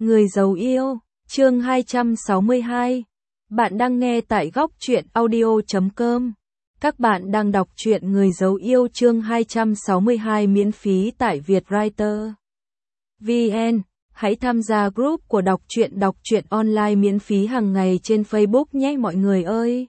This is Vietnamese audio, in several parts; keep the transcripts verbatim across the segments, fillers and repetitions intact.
Người giấu yêu, chương hai trăm sáu mươi hai. Bạn đang nghe tại góc truyện audio chấm com. Các bạn đang đọc truyện Người giấu yêu chương hai trăm sáu mươi hai miễn phí tại Vietwriter chấm vn. Hãy tham gia group của đọc truyện đọc truyện online miễn phí hàng ngày trên Facebook nhé mọi người ơi.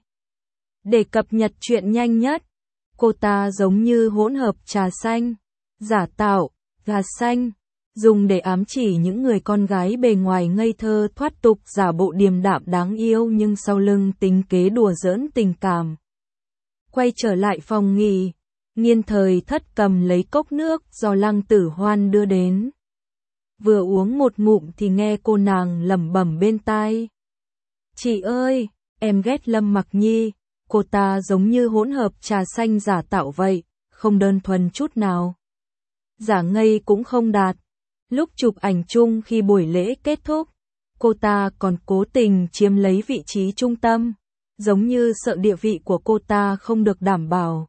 Để cập nhật truyện nhanh nhất, cô ta giống như hỗn hợp trà xanh, giả tạo, gà xanh, dùng để ám chỉ những người con gái bề ngoài ngây thơ thoát tục giả bộ điềm đạm đáng yêu nhưng sau lưng tính kế đùa giỡn tình cảm. Quay trở lại phòng nghỉ, Nghiên Thời Thất cầm lấy cốc nước do Lăng Tử Hoan đưa đến. Vừa uống một ngụm thì nghe cô nàng lẩm bẩm bên tai. Chị ơi, em ghét Lâm Mặc Nhi, cô ta giống như hỗn hợp trà xanh giả tạo vậy, không đơn thuần chút nào. Giả ngây cũng không đạt. Lúc chụp ảnh chung khi buổi lễ kết thúc, cô ta còn cố tình chiếm lấy vị trí trung tâm, giống như sợ địa vị của cô ta không được đảm bảo.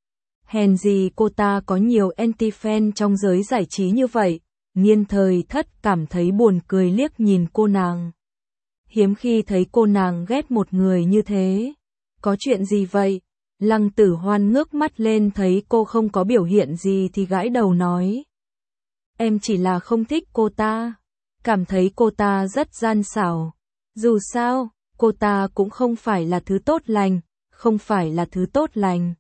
Hèn gì cô ta có nhiều anti-fan trong giới giải trí như vậy. Nghiên Thời Thất cảm thấy buồn cười liếc nhìn cô nàng. Hiếm khi thấy cô nàng ghét một người như thế. Có chuyện gì vậy? Lăng Tử Hoan ngước mắt lên thấy cô không có biểu hiện gì thì gãi đầu nói. Em chỉ là không thích cô ta. Cảm thấy cô ta rất gian xảo. Dù sao, cô ta cũng không phải là thứ tốt lành, không phải là thứ tốt lành.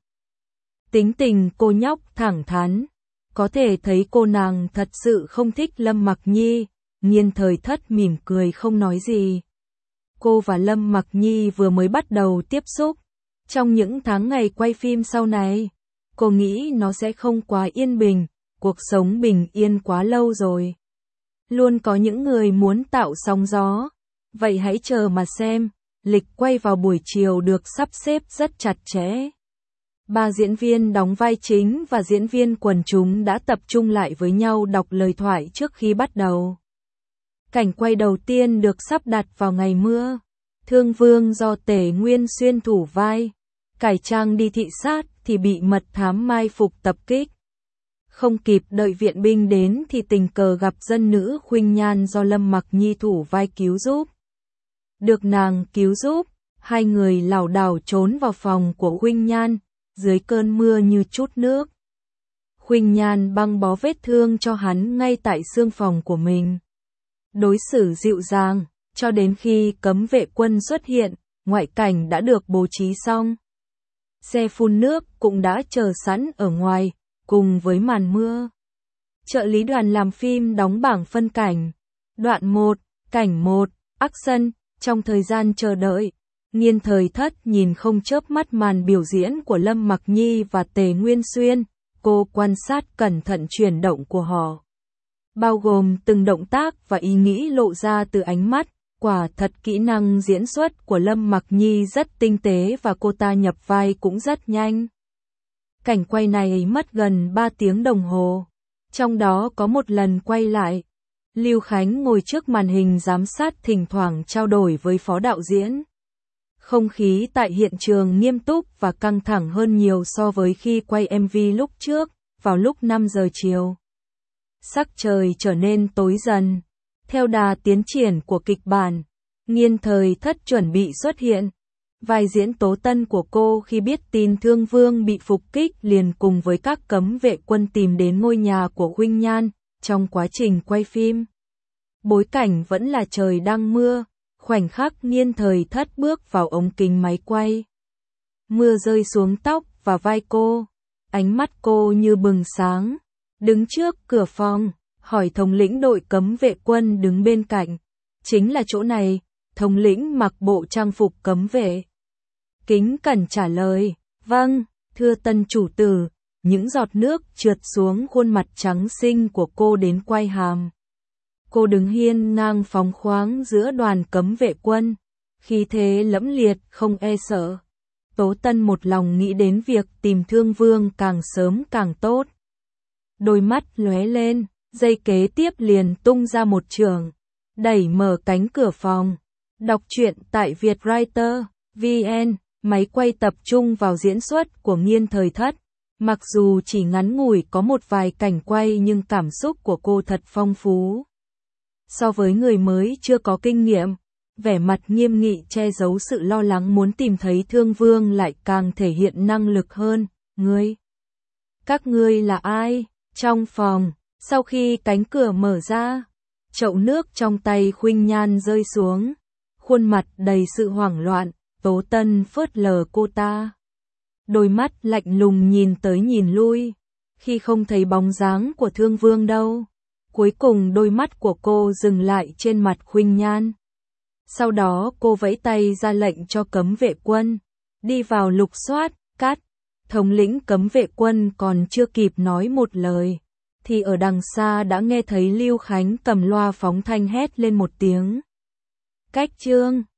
Tính tình cô nhóc thẳng thắn. Có thể thấy cô nàng thật sự không thích Lâm Mặc Nhi. Nghiên Thời Thất mỉm cười không nói gì. Cô và Lâm Mặc Nhi vừa mới bắt đầu tiếp xúc. Trong những tháng ngày quay phim sau này, cô nghĩ nó sẽ không quá yên bình. Cuộc sống bình yên quá lâu rồi. Luôn có những người muốn tạo sóng gió. Vậy hãy chờ mà xem. Lịch quay vào buổi chiều được sắp xếp rất chặt chẽ. Ba diễn viên đóng vai chính và diễn viên quần chúng đã tập trung lại với nhau đọc lời thoại trước khi bắt đầu. Cảnh quay đầu tiên được sắp đặt vào ngày mưa. Thương Vương do Tề Nguyên Xuyên thủ vai. Cải trang đi thị sát thì bị mật thám mai phục tập kích. Không kịp đợi viện binh đến thì tình cờ gặp dân nữ Khuynh Nhan do Lâm Mặc Nhi thủ vai cứu giúp. Được nàng cứu giúp, hai người lảo đảo trốn vào phòng của Khuynh Nhan, dưới cơn mưa như chút nước. Khuynh Nhan băng bó vết thương cho hắn ngay tại xương phòng của mình. Đối xử dịu dàng, cho đến khi cấm vệ quân xuất hiện, ngoại cảnh đã được bố trí xong. Xe phun nước cũng đã chờ sẵn ở ngoài. Cùng với màn mưa, trợ lý đoàn làm phim đóng bảng phân cảnh. Đoạn một, cảnh một, action. Trong thời gian chờ đợi, Nghiên Thời Thất nhìn không chớp mắt màn biểu diễn của Lâm Mặc Nhi và Tề Nguyên Xuyên. Cô quan sát cẩn thận chuyển động của họ, bao gồm từng động tác và ý nghĩ lộ ra từ ánh mắt. Quả thật kỹ năng diễn xuất của Lâm Mặc Nhi rất tinh tế và cô ta nhập vai cũng rất nhanh. Cảnh quay này mất gần ba tiếng đồng hồ. Trong đó có một lần quay lại, Lưu Khánh ngồi trước màn hình giám sát thỉnh thoảng trao đổi với phó đạo diễn. Không khí tại hiện trường nghiêm túc và căng thẳng hơn nhiều so với khi quay em vê lúc trước, vào lúc năm giờ chiều. Sắc trời trở nên tối dần. Theo đà tiến triển của kịch bản, Nghiên Thời Thất chuẩn bị xuất hiện. Vai diễn Tố Tân của cô khi biết tin Thương Vương bị phục kích liền cùng với các cấm vệ quân tìm đến ngôi nhà của Khuynh Nhan. Trong quá trình quay phim, bối cảnh vẫn là trời đang mưa. Khoảnh khắc Nghiên Thời Thất bước vào ống kính máy quay, mưa rơi xuống tóc và vai cô. Ánh mắt cô như bừng sáng. Đứng trước cửa phòng, hỏi thống lĩnh đội cấm vệ quân đứng bên cạnh. Chính là chỗ này. Thống lĩnh mặc bộ trang phục cấm vệ, kính cẩn trả lời. Vâng, thưa Tân chủ tử. Những giọt nước trượt xuống khuôn mặt trắng xinh của cô đến quai hàm. Cô đứng hiên ngang phóng khoáng giữa đoàn cấm vệ quân, khí thế lẫm liệt không e sợ. Tố Tân một lòng nghĩ đến việc tìm Thương Vương càng sớm càng tốt. Đôi mắt lóe lên, giây kế tiếp liền tung ra một chưởng, đẩy mở cánh cửa phòng. Đọc truyện tại Vietwriter chấm vn. Máy quay tập trung vào diễn xuất của Nghiên Thời Thất. Mặc dù chỉ ngắn ngủi có một vài cảnh quay nhưng cảm xúc của cô thật phong phú. So với người mới chưa có kinh nghiệm, vẻ mặt nghiêm nghị che giấu sự lo lắng muốn tìm thấy Thương Vương lại càng thể hiện năng lực hơn. Ngươi, các ngươi là ai? Trong phòng, sau khi cánh cửa mở ra, chậu nước trong tay Khuynh Nhan rơi xuống, khuôn mặt đầy sự hoảng loạn, Tố Tân phớt lờ cô ta. Đôi mắt lạnh lùng nhìn tới nhìn lui, khi không thấy bóng dáng của Thương Vương đâu. Cuối cùng đôi mắt của cô dừng lại trên mặt Khuynh Nhan. Sau đó cô vẫy tay ra lệnh cho cấm vệ quân, đi vào lục soát, cát. Thống lĩnh cấm vệ quân còn chưa kịp nói một lời, thì ở đằng xa đã nghe thấy Lưu Khánh cầm loa phóng thanh hét lên một tiếng. Cách trương.